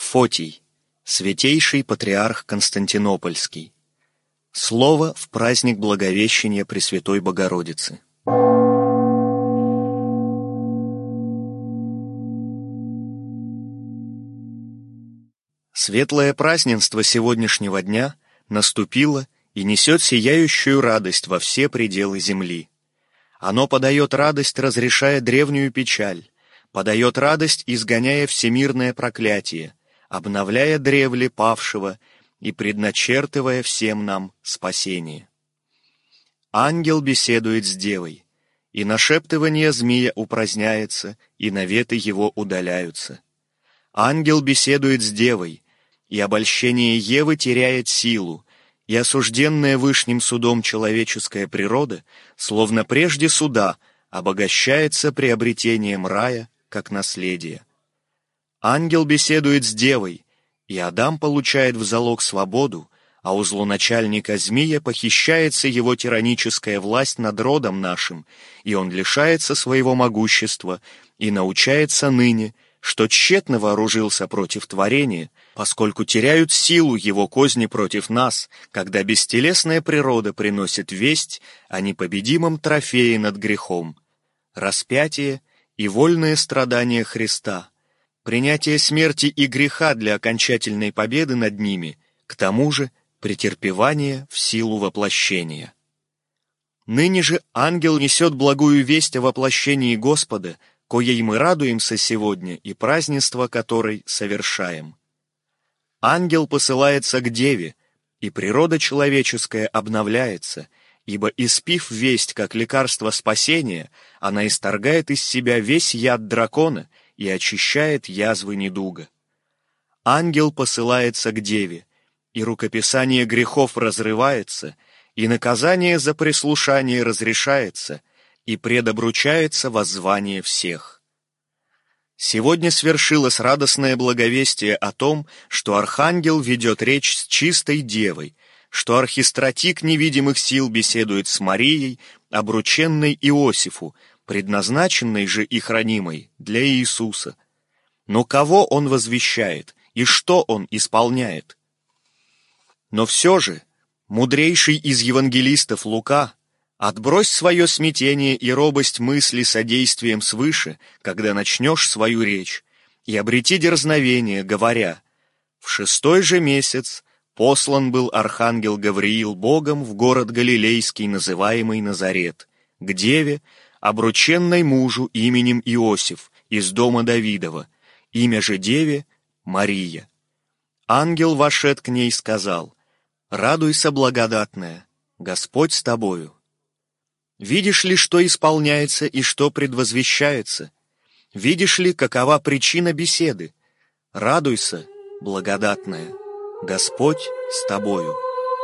Фотий, святейший патриарх Константинопольский. Слово в праздник Благовещения Пресвятой Богородицы. Светлое празднество сегодняшнего дня наступило и несет сияющую радость во все пределы земли. Оно подает радость, разрешая древнюю печаль, подает радость, изгоняя всемирное проклятие, обновляя древле павшего и предначертывая всем нам спасение. Ангел беседует с девой, и нашептывание змея упраздняется, и наветы его удаляются. Ангел беседует с девой, и обольщение Евы теряет силу, и осужденная Вышним судом человеческая природа, словно прежде суда, обогащается приобретением рая как наследие. Ангел беседует с девой, и Адам получает в залог свободу, а у злоначальника змея похищается его тираническая власть над родом нашим, и он лишается своего могущества и научается ныне, что тщетно вооружился против творения, поскольку теряют силу его козни против нас, когда бестелесная природа приносит весть о непобедимом трофее над грехом, распятие и вольное страдание Христа, принятие смерти и греха для окончательной победы над ними, к тому же претерпевание в силу воплощения. Ныне же ангел несет благую весть о воплощении Господа, коей мы радуемся сегодня и празднество которой совершаем. Ангел посылается к деве, и природа человеческая обновляется, ибо, испив весть как лекарство спасения, она исторгает из себя весь яд дракона и очищает язвы недуга. Ангел посылается к деве, и рукописание грехов разрывается, и наказание за прислушание разрешается, и предобручается воззвание всех. Сегодня свершилось радостное благовестие о том, что архангел ведет речь с чистой девой, что архистратик невидимых сил беседует с Марией, обрученной Иосифу, предназначенной же и хранимой для Иисуса. Но кого он возвещает и что он исполняет? Но все же, мудрейший из евангелистов Лука, отбрось свое смятение и робость мысли содействием свыше, когда начнешь свою речь, и обрети дерзновение, говоря: «В 6-й же месяц послан был архангел Гавриил Богом в город Галилейский, называемый Назарет, к деве, обрученной мужу именем Иосиф, из дома Давидова, имя же деве Мария. Ангел вошед к ней сказал: «Радуйся, благодатная, Господь с тобою». Видишь ли, что исполняется и что предвозвещается? Видишь ли, какова причина беседы? Радуйся, благодатная, Господь с тобою.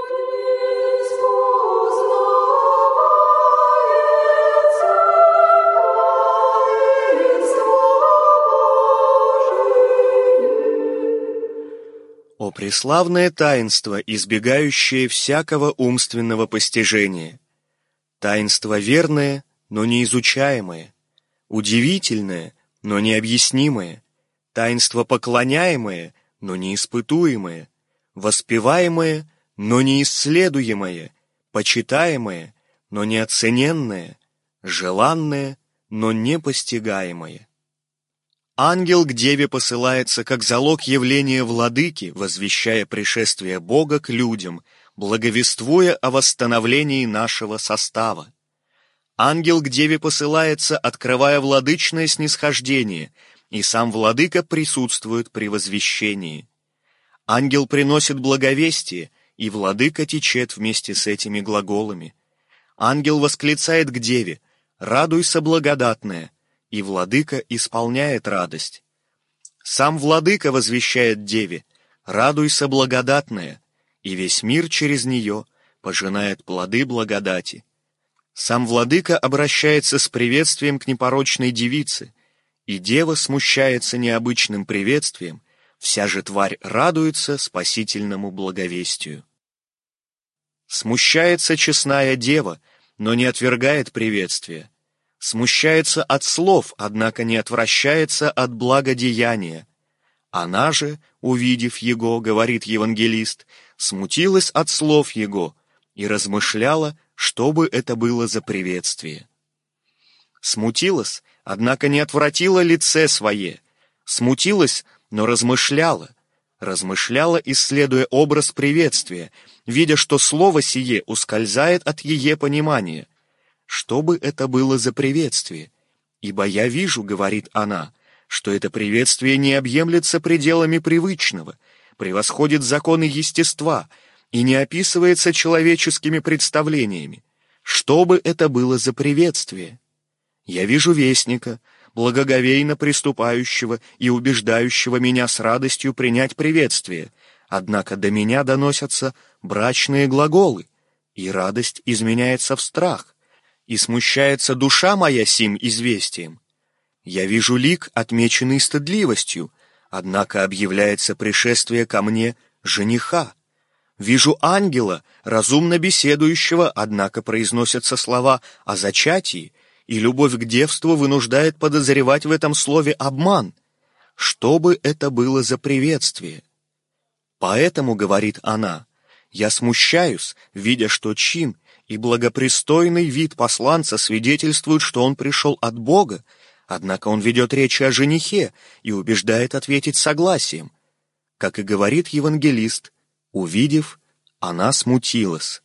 О преславное таинство, избегающее всякого умственного постижения! Таинство верное, но неизучаемое, удивительное, но необъяснимое, таинство поклоняемое, но неиспытуемое, воспеваемое, но неисследуемое, почитаемое, но неоцененное, желанное, но непостигаемое. Ангел к деве посылается как залог явления владыки, возвещая пришествие Бога к людям, благовествуя о восстановлении нашего состава. Ангел к деве посылается, открывая владычное снисхождение, и сам владыка присутствует при возвещении. Ангел приносит благовестие, и владыка течет вместе с этими глаголами. Ангел восклицает к деве: «Радуйся, благодатная», и владыка исполняет радость. Сам владыка возвещает деве: «Радуйся, благодатная», и весь мир через нее пожинает плоды благодати. Сам владыка обращается с приветствием к непорочной девице, и дева смущается необычным приветствием, вся же тварь радуется спасительному благовестию. Смущается честная дева, но не отвергает приветствия. Смущается от слов, однако не отвращается от благодеяния. Она же, увидев его, говорит евангелист, смутилась от слов его и размышляла, что бы это было за приветствие. Смутилась, однако не отвратила лице свое. Смутилась, но размышляла. Размышляла, исследуя образ приветствия, видя, что слово сие ускользает от ее понимания. Что бы это было за приветствие? Ибо я вижу, говорит она, что это приветствие не объемлется пределами привычного, превосходит законы естества и не описывается человеческими представлениями. Что бы это было за приветствие? Я вижу вестника, благоговейно приступающего и убеждающего меня с радостью принять приветствие, однако до меня доносятся брачные глаголы, и радость изменяется в страх, и смущается душа моя сим известием. Я вижу лик, отмеченный стыдливостью, однако объявляется пришествие ко мне жениха. Вижу ангела, разумно беседующего, однако произносятся слова о зачатии, и любовь к девству вынуждает подозревать в этом слове обман. Что бы это было за приветствие? Поэтому, говорит она, я смущаюсь, видя, что чин и благопристойный вид посланца свидетельствуют, что он пришел от Бога, однако он ведет речь о женихе и убеждает ответить согласием. Как и говорит евангелист, увидев, она смутилась.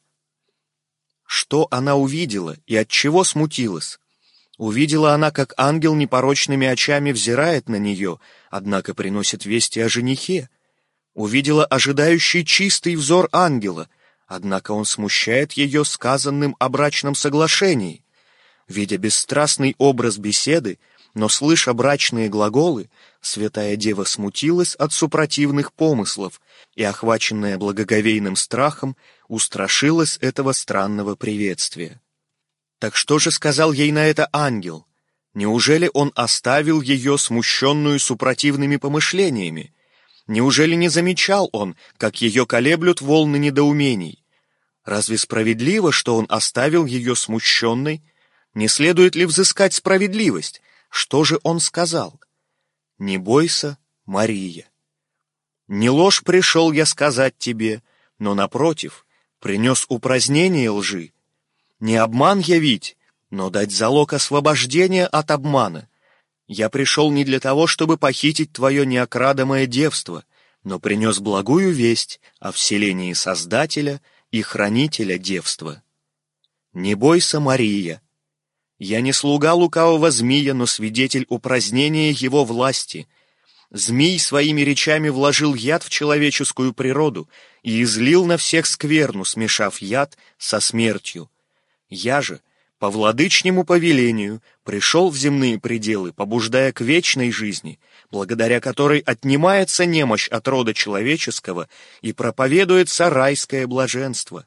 Что она увидела и от чего смутилась? Увидела она, как ангел непорочными очами взирает на нее, однако приносит вести о женихе. Увидела ожидающий чистый взор ангела, однако он смущает ее сказанным о брачном соглашении. Видя бесстрастный образ беседы, но слыша брачные глаголы, святая дева смутилась от супротивных помыслов и, охваченная благоговейным страхом, устрашилась этого странного приветствия. Так что же сказал ей на это ангел? Неужели он оставил ее смущенную супротивными помышлениями? Неужели не замечал он, как ее колеблют волны недоумений? Разве справедливо, что он оставил ее смущенной? Не следует ли взыскать справедливость? Что же он сказал? «Не бойся, Мария. Не ложь пришел я сказать тебе, но, напротив, принес упразднение лжи. Не обман явить, но дать залог освобождения от обмана. Я пришел не для того, чтобы похитить твое неокрадомое девство, но принес благую весть о вселении Создателя и Хранителя девства. Не бойся, Мария. Я не слуга лукавого змея, но свидетель упразднения его власти. Змей своими речами вложил яд в человеческую природу и излил на всех скверну, смешав яд со смертью. Я же, по владычнему повелению, пришел в земные пределы, побуждая к вечной жизни, благодаря которой отнимается немощь от рода человеческого и проповедуется райское блаженство.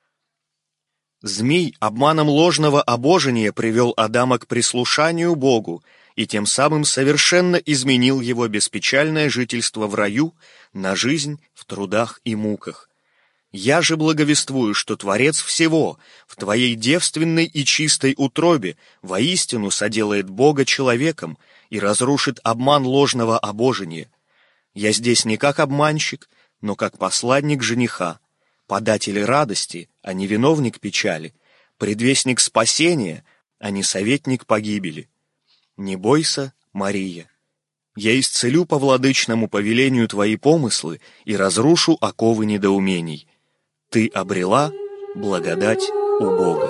Змей обманом ложного обожения привел Адама к прислушанию Богу и тем самым совершенно изменил его беспечальное жительство в раю на жизнь в трудах и муках. Я же благовествую, что Творец всего в твоей девственной и чистой утробе воистину соделает Бога человеком и разрушит обман ложного обожения. Я здесь не как обманщик, но как посланник жениха, податель радости, а не виновник печали, предвестник спасения, а не советник погибели. Не бойся, Мария. Я исцелю по владычному повелению твои помыслы и разрушу оковы недоумений. Ты обрела благодать у Бога.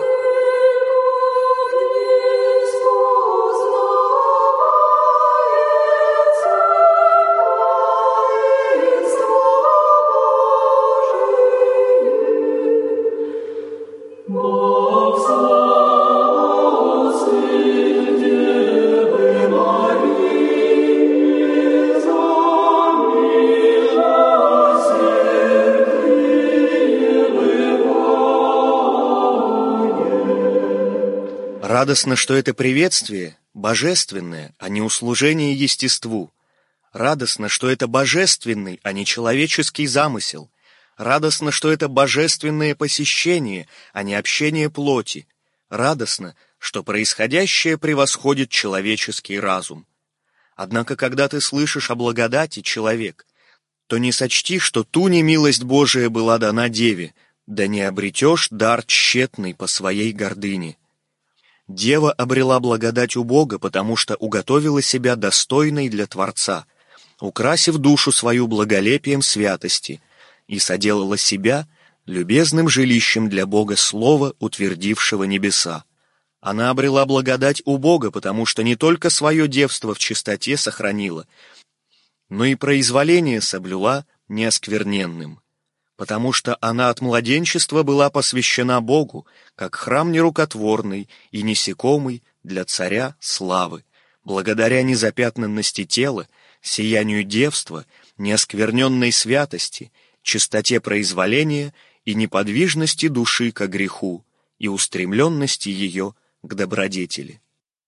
Радостно, что это приветствие божественное, а не услужение естеству. Радостно, что это божественный, а не человеческий замысел. Радостно, что это божественное посещение, а не общение плоти. Радостно, что происходящее превосходит человеческий разум. Однако, когда ты слышишь о благодати, человек, то не сочти, что ту немилость Божия была дана деве, да не обретешь дар тщетный по своей гордыне. Дева обрела благодать у Бога, потому что уготовила себя достойной для Творца, украсив душу свою благолепием святости, и соделала себя любезным жилищем для Бога Слова, утвердившего небеса. Она обрела благодать у Бога, потому что не только свое девство в чистоте сохранила, но и произволение соблюла неоскверненным, потому что она от младенчества была посвящена Богу, как храм нерукотворный и несекомый для царя славы, благодаря незапятнанности тела, сиянию девства, неоскверненной святости, чистоте произволения и неподвижности души ко греху и устремленности ее к добродетели.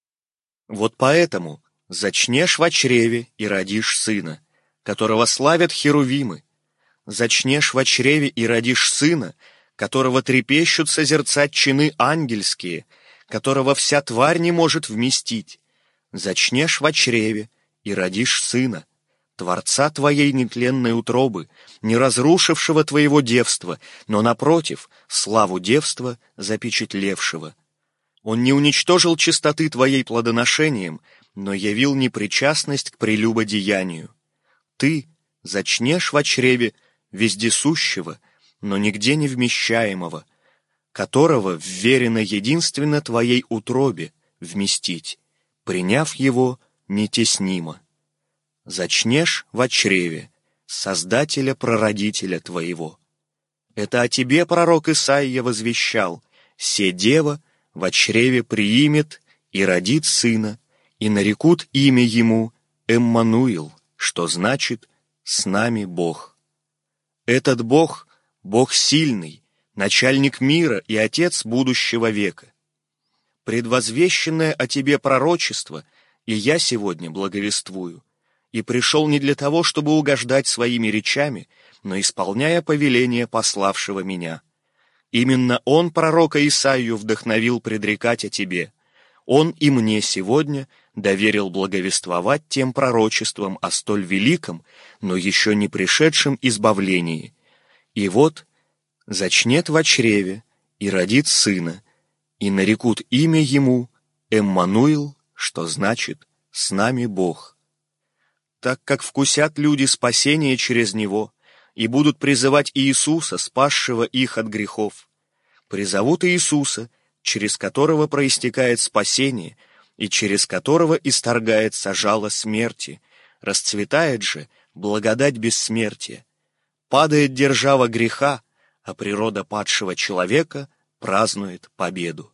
Вот поэтому зачнешь во чреве и родишь сына, которого славят херувимы, зачнешь во чреве и родишь сына, которого трепещут созерцать чины ангельские, которого вся тварь не может вместить. Зачнешь во чреве и родишь сына, Творца твоей нетленной утробы, не разрушившего твоего девства, но, напротив, славу девства запечатлевшего. Он не уничтожил чистоты твоей плодоношением, но явил непричастность к прелюбодеянию. Ты зачнешь во чреве вездесущего, но нигде не вмещаемого, которого вверено единственно твоей утробе вместить, приняв его нетеснимо. Зачнешь во чреве Создателя-прародителя твоего. Это о тебе пророк Исаия возвещал: «Се дева во чреве приимет и родит сына, и нарекут имя ему Эммануил», что значит «с нами Бог». Этот Бог — Бог сильный, начальник мира и Отец будущего века. Предвозвещенное о тебе пророчество и я сегодня благовествую, и пришел не для того, чтобы угождать своими речами, но исполняя повеление пославшего меня. Именно он пророка Исаию вдохновил предрекать о тебе. Он и мне сегодня доверил благовествовать тем пророчеством о столь великом, но еще не пришедшем избавлении. И вот зачнет во чреве и родит сына, и нарекут имя ему Эммануил, что значит «с нами Бог». Так как вкусят люди спасение через него и будут призывать Иисуса, спасшего их от грехов, призовут Иисуса, через которого проистекает спасение и через которого исторгается жало смерти, расцветает же благодать бессмертия, падает держава греха, а природа падшего человека празднует победу.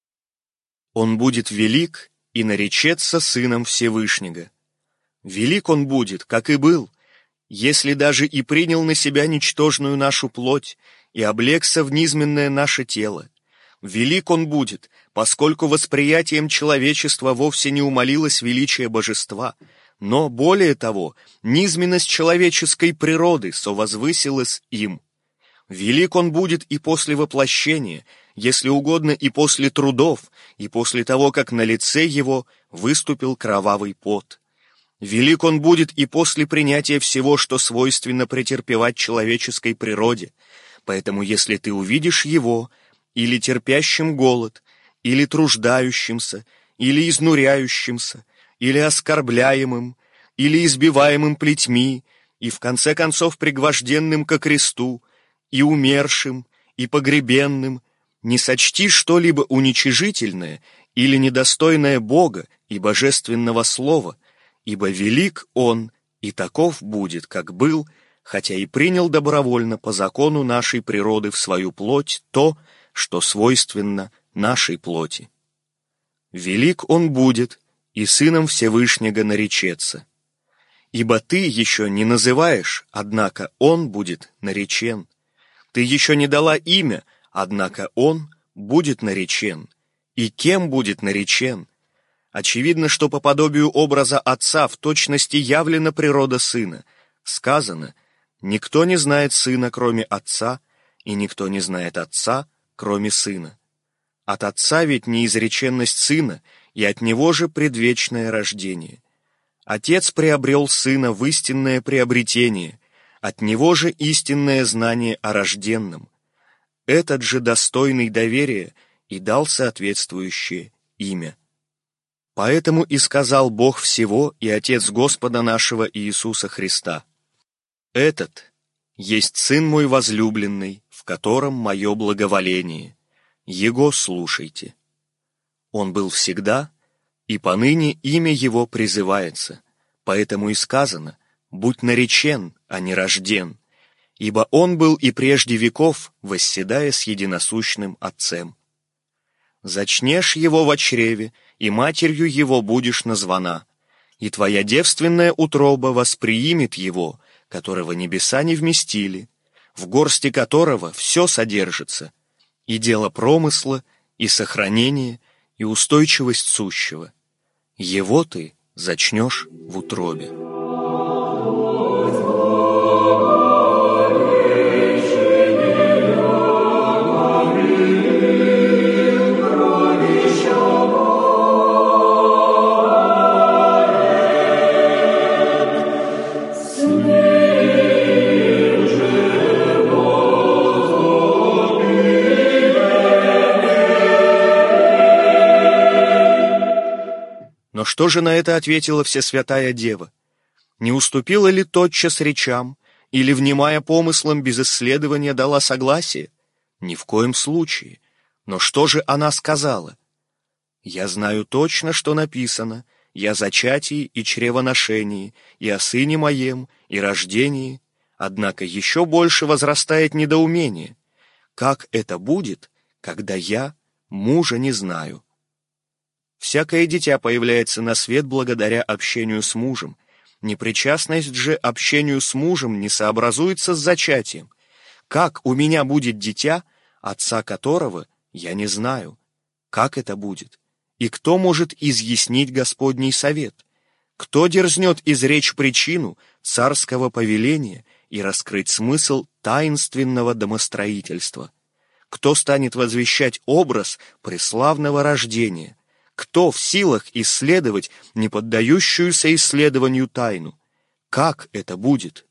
Он будет велик и наречется Сыном Всевышнего. Велик он будет, как и был, если даже и принял на себя ничтожную нашу плоть и облегся в низменное наше тело. Велик он будет, поскольку восприятием человечества вовсе не умалилось величие божества, но, более того, низменность человеческой природы совозвысилась им. Велик он будет и после воплощения, если угодно и после трудов, и после того, как на лице его выступил кровавый пот. Велик он будет и после принятия всего, что свойственно претерпевать человеческой природе. Поэтому, если ты увидишь его, или терпящим голод, или труждающимся, или изнуряющимся, или оскорбляемым, или избиваемым плетьми, и в конце концов пригвожденным ко кресту, и умершим, и погребенным, не сочти что-либо уничижительное или недостойное Бога и божественного слова, ибо велик он, и таков будет, как был, хотя и принял добровольно по закону нашей природы в свою плоть то, что свойственно нашей плоти. Велик он будет, и Сыном Всевышнего наречется. Ибо ты еще не называешь, однако он будет наречен. Ты еще не дала имя, однако он будет наречен. И кем будет наречен? Очевидно, что по подобию образа Отца в точности явлена природа Сына. Сказано: «Никто не знает Сына, кроме Отца, и никто не знает Отца, кроме Сына». От Отца ведь неизреченность Сына, и от Него же предвечное рождение. Отец приобрел Сына в истинное приобретение, от Него же истинное знание о рожденном. Этот же достойный доверия и дал соответствующее имя. Поэтому и сказал Бог всего и Отец Господа нашего Иисуса Христа: «Этот есть Сын мой возлюбленный, в котором мое благоволение. Его слушайте». Он был всегда, и поныне имя Его призывается, поэтому и сказано: «Будь наречен, а не рожден», ибо Он был и прежде веков, восседая с единосущным Отцем. Зачнешь Его во чреве, и матерью Его будешь названа, и твоя девственная утроба восприимет Его, которого небеса не вместили, в горсти которого все содержится, и дело промысла, и сохранение, и устойчивость сущего. Его ты зачнешь в утробе. Но что же на это ответила Всесвятая Дева? Не уступила ли тотчас речам, или, внимая помыслам, без исследования дала согласие? Ни в коем случае. Но что же она сказала? «Я знаю точно, что написано: и о зачатии и чревоношении, и о сыне моем, и рождении». Однако еще больше возрастает недоумение. Как это будет, когда я мужа не знаю? Всякое дитя появляется на свет благодаря общению с мужем. Непричастность же общению с мужем не сообразуется с зачатием. Как у меня будет дитя, отца которого я не знаю? Как это будет? И кто может изъяснить Господний совет? Кто дерзнет изречь причину царского повеления и раскрыть смысл таинственного домостроительства? Кто станет возвещать образ преславного рождения? Кто в силах исследовать неподдающуюся исследованию тайну? Как это будет?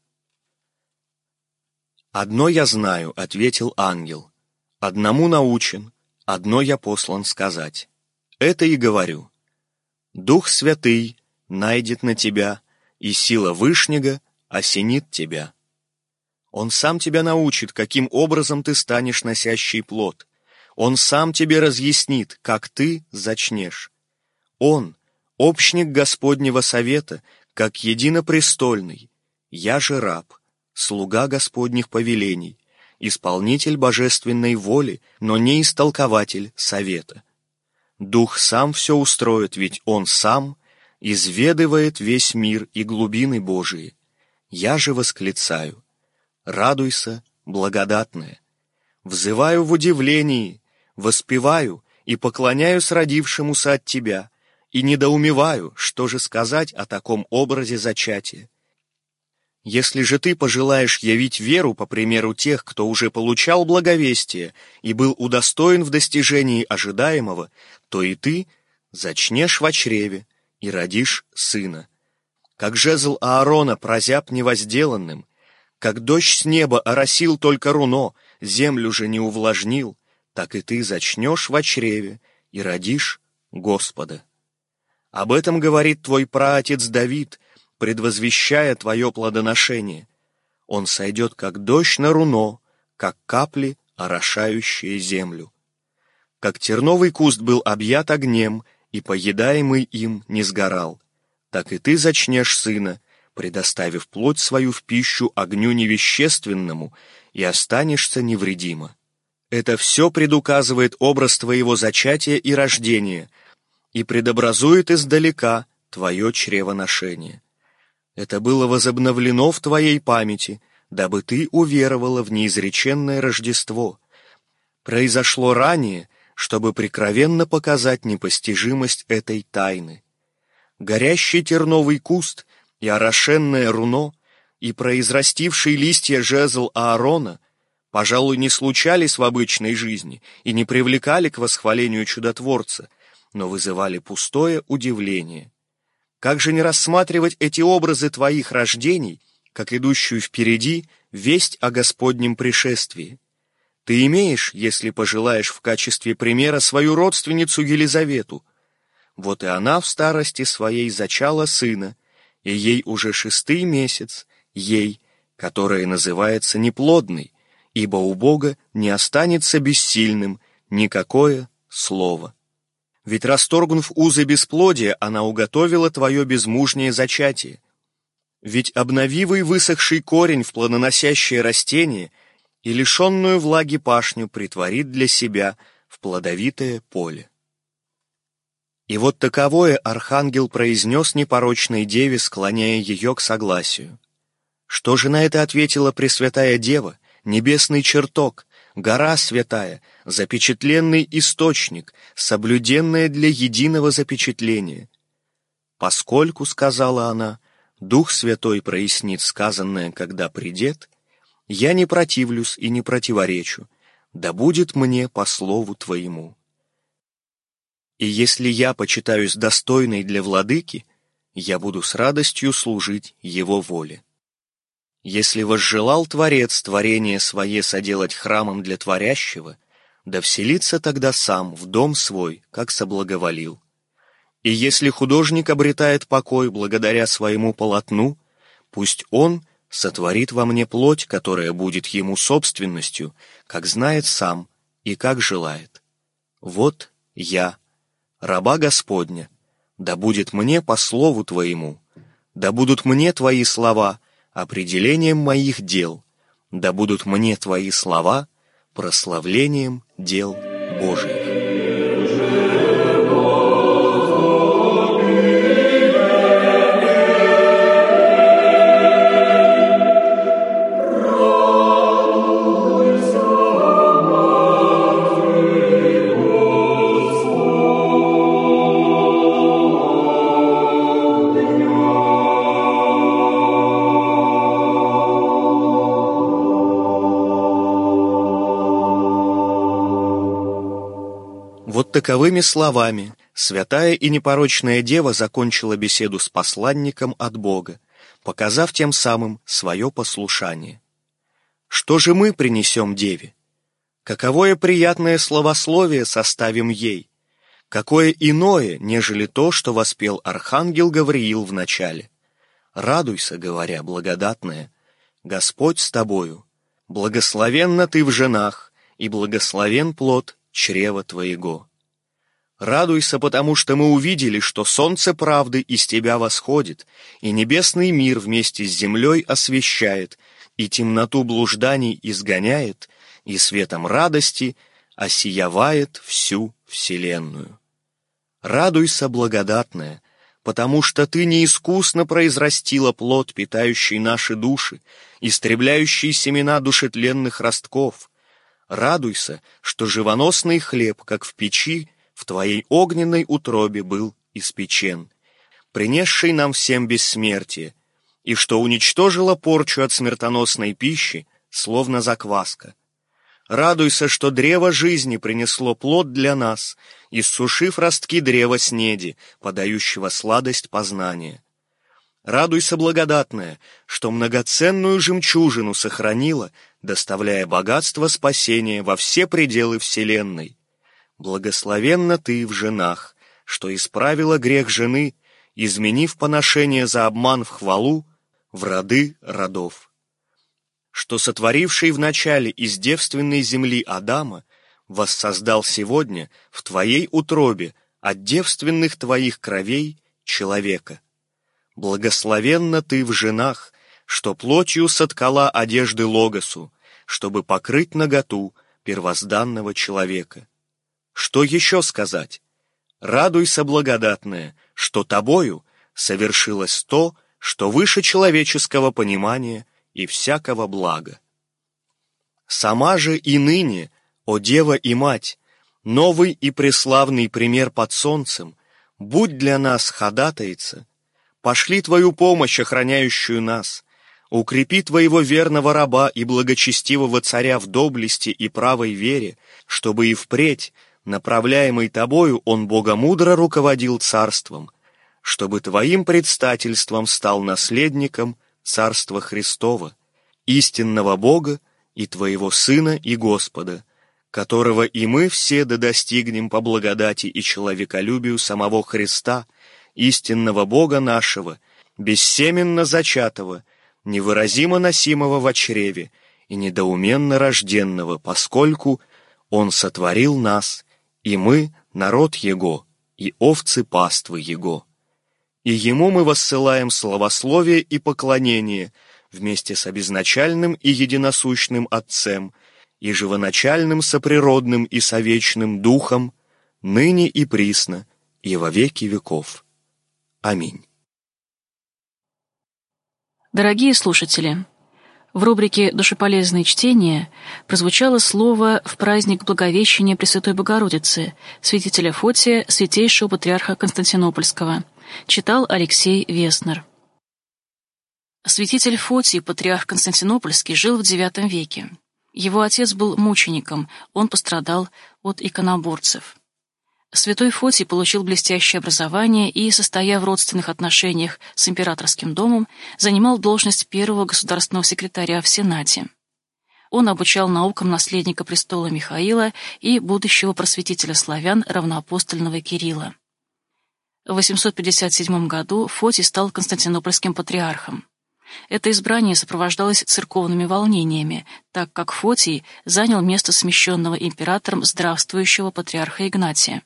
«Одно я знаю», — ответил ангел, — «одному научен, одно я послан сказать. Это и говорю: Дух Святый найдет на тебя, и сила Вышнего осенит тебя. Он сам тебя научит, каким образом ты станешь носящий плод. Он сам тебе разъяснит, как ты зачнешь. Он — общник Господнего совета, как единопрестольный. Я же раб, слуга Господних повелений, исполнитель божественной воли, но не истолкователь совета. Дух сам все устроит, ведь Он сам изведывает весь мир и глубины Божии. Я же восклицаю: радуйся, благодатная! Взываю в удивлении, воспеваю и поклоняюсь родившемуся от тебя, и недоумеваю, что же сказать о таком образе зачатия. Если же ты пожелаешь явить веру по примеру тех, кто уже получал благовестие и был удостоен в достижении ожидаемого, то и ты зачнешь во чреве и родишь сына. Как жезл Аарона прозяб невозделанным, как дождь с неба оросил только руно, землю же не увлажнил, так и ты зачнешь во чреве и родишь Господа. Об этом говорит твой праотец Давид, предвозвещая твое плодоношение. Он сойдет, как дождь на руно, как капли, орошающие землю. Как терновый куст был объят огнем, и поедаемый им не сгорал, так и ты зачнешь сына, предоставив плоть свою в пищу огню невещественному, и останешься невредимо. Это все предуказывает образ твоего зачатия и рождения, и предобразует издалека твое чревоношение. Это было возобновлено в твоей памяти, дабы ты уверовала в неизреченное Рождество. Произошло ранее, чтобы прикровенно показать непостижимость этой тайны. Горящий терновый куст и орошенное руно, и произрастивший листья жезл Аарона, пожалуй, не случались в обычной жизни и не привлекали к восхвалению чудотворца, но вызывали пустое удивление. Как же не рассматривать эти образы твоих рождений, как идущую впереди весть о Господнем пришествии? Ты имеешь, если пожелаешь, в качестве примера свою родственницу Елизавету. Вот и она в старости своей зачала сына, и ей уже 6-й месяц, ей, которая называется неплодной, ибо у Бога не останется бессильным никакое слово. Ведь, расторгнув узы бесплодия, она уготовила твое безмужнее зачатие. Ведь обновивый высохший корень в плодоносящее растение и лишенную влаги пашню притворит для себя в плодовитое поле. И вот таковое архангел произнес непорочной деве, склоняя ее к согласию. Что же на это ответила Пресвятая Дева, небесный чертог, гора святая, запечатленный источник, соблюденная для единого запечатления? Поскольку, сказала она, Дух Святой прояснит сказанное, когда придет, я не противлюсь и не противоречу, да будет мне по слову твоему. И если я почитаюсь достойной для владыки, я буду с радостью служить его воле. Если возжелал Творец творение свое соделать храмом для творящего, да вселится тогда сам в дом свой, как соблаговолил. И если художник обретает покой благодаря своему полотну, пусть он сотворит во мне плоть, которая будет ему собственностью, как знает сам и как желает. Вот я, раба Господня, да будет мне по слову твоему, да будут мне твои слова определением моих дел, да будут мне твои слова прославлением дел Божиих. Вот таковыми словами святая и непорочная Дева закончила беседу с посланником от Бога, показав тем самым свое послушание. Что же мы принесем Деве? Каковое приятное словословие составим ей? Какое иное, нежели то, что воспел архангел Гавриил в начале? Радуйся, говоря, благодатная, Господь с тобою, благословенна ты в женах, и благословен плод чрева твоего. Радуйся, потому что мы увидели, что солнце правды из тебя восходит, и небесный мир вместе с землей освещает, и темноту блужданий изгоняет, и светом радости осиявает всю вселенную. Радуйся, благодатная, потому что ты неискусно произрастила плод, питающий наши души, истребляющий семена душетленных ростков. Радуйся, что живоносный хлеб, как в печи, в твоей огненной утробе был испечен, принесший нам всем бессмертие, и что уничтожила порчу от смертоносной пищи, словно закваска. Радуйся, что древо жизни принесло плод для нас, иссушив ростки древа снеди, подающего сладость познания. Радуйся, благодатная, что многоценную жемчужину сохранила, доставляя богатство спасения во все пределы вселенной. Благословенна ты в женах, что исправила грех жены, изменив поношение за обман в хвалу, в роды родов. Что сотворивший вначале из девственной земли Адама воссоздал сегодня в твоей утробе от девственных твоих кровей человека. Благословенна ты в женах, что плотью соткала одежды Логосу, чтобы покрыть наготу первозданного человека. Что еще сказать? Радуйся, благодатная, что тобою совершилось то, что выше человеческого понимания и всякого блага. Сама же и ныне, о Дева и Мать, новый и преславный пример под солнцем, будь для нас ходатайца, пошли твою помощь, охраняющую нас, укрепи твоего верного раба и благочестивого царя в доблести и правой вере, чтобы и впредь, направляемый тобою, он богомудро руководил царством, чтобы твоим предстательством стал наследником Царства Христова, истинного Бога и твоего Сына и Господа, которого и мы все достигнем по благодати и человеколюбию самого Христа, истинного Бога нашего, бессеменно зачатого, невыразимо носимого во чреве и недоуменно рожденного, поскольку Он сотворил нас, и мы — народ Его, и овцы паствы Его. И Ему мы воссылаем славословие и поклонение вместе с обезначальным и единосущным Отцем, и живоначальным соприродным и совечным Духом, ныне и присно, и во веки веков. Аминь. Дорогие слушатели, в рубрике «Душеполезные чтения» прозвучало слово в праздник Благовещения Пресвятой Богородицы, святителя Фотия, святейшего патриарха Константинопольского. Читал Алексей Веснер. Святитель Фотий, патриарх Константинопольский, жил в IX веке. Его отец был мучеником, он пострадал от иконоборцев. Святой Фотий получил блестящее образование и, состоя в родственных отношениях с императорским домом, занимал должность первого государственного секретаря в Сенате. Он обучал наукам наследника престола Михаила и будущего просветителя славян равноапостольного Кирилла. В 857 году Фотий стал константинопольским патриархом. Это избрание сопровождалось церковными волнениями, так как Фотий занял место смещенного императором здравствующего патриарха Игнатия.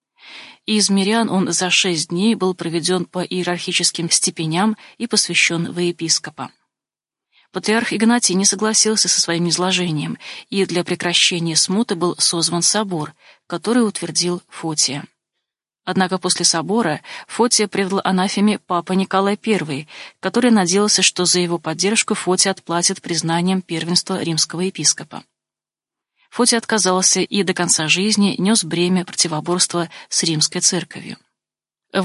Из мирян он за 6 дней был проведен по иерархическим степеням и посвящен во епископа. Патриарх Игнатий не согласился со своим изложением, и для прекращения смуты был созван собор, который утвердил Фотия. Однако после собора Фотия предал анафеме папа Николай I, который надеялся, что за его поддержку Фотий отплатит признанием первенства римского епископа. Фотий отказался и до конца жизни нес бремя противоборства с римской церковью. В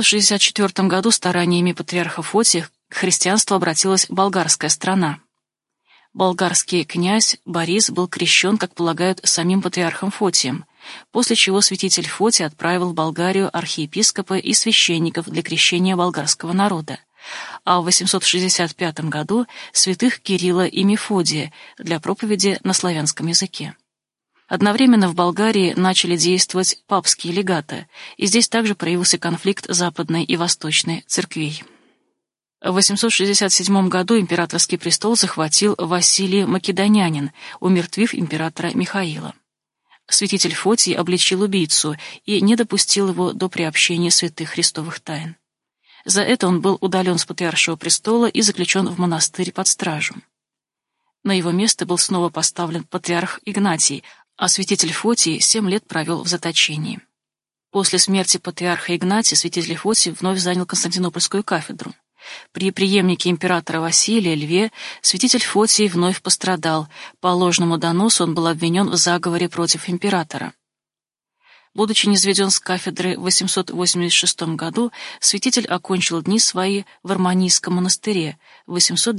864 году стараниями патриарха Фотия к христианству обратилась болгарская страна. Болгарский князь Борис был крещен, как полагают, самим патриархом Фотием, после чего святитель Фотий отправил в Болгарию архиепископа и священников для крещения болгарского народа, а в 865 году святых Кирилла и Мефодия для проповеди на славянском языке. Одновременно в Болгарии начали действовать папские легаты, и здесь также проявился конфликт западной и восточной церквей. В 867 году императорский престол захватил Василий Македонянин, умертвив императора Михаила. Святитель Фотий обличил убийцу и не допустил его до приобщения святых христовых тайн. За это он был удален с патриаршего престола и заключен в монастырь под стражу. На его место был снова поставлен патриарх Игнатий, а святитель Фотий 7 лет провел в заточении. После смерти патриарха Игнатия святитель Фотий вновь занял Константинопольскую кафедру. При преемнике императора Василия Льве святитель Фотий вновь пострадал. По ложному доносу он был обвинен в заговоре против императора. Будучи низведен с кафедры в 886 году, святитель окончил дни свои в Арманийском монастыре в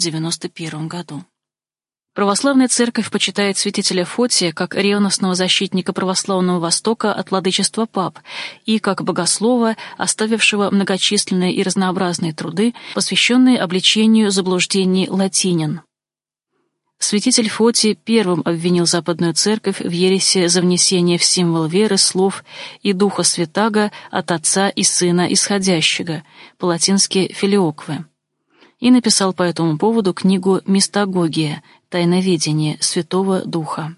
891 году. Православная церковь почитает святителя Фотия как ревностного защитника православного Востока от владычества пап и как богослова, оставившего многочисленные и разнообразные труды, посвященные обличению заблуждений латинян. Святитель Фотий первым обвинил Западную Церковь в ереси за внесение в символ веры слов «и Духа Святаго от Отца и Сына Исходящего», по-латински «филиокве», и написал по этому поводу книгу «Мистагогия. Тайноведение Святого Духа».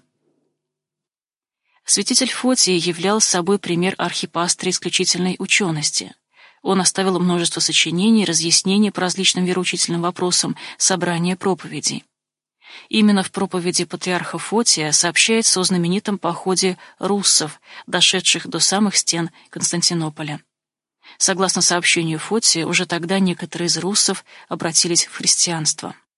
Святитель Фотий являл собой пример архипастыря исключительной учености. Он оставил множество сочинений, разъяснений по различным вероучительным вопросам, собрания проповедей. Именно в проповеди патриарха Фотия сообщается о знаменитом походе руссов, дошедших до самых стен Константинополя. Согласно сообщению Фотия, уже тогда некоторые из руссов обратились в христианство.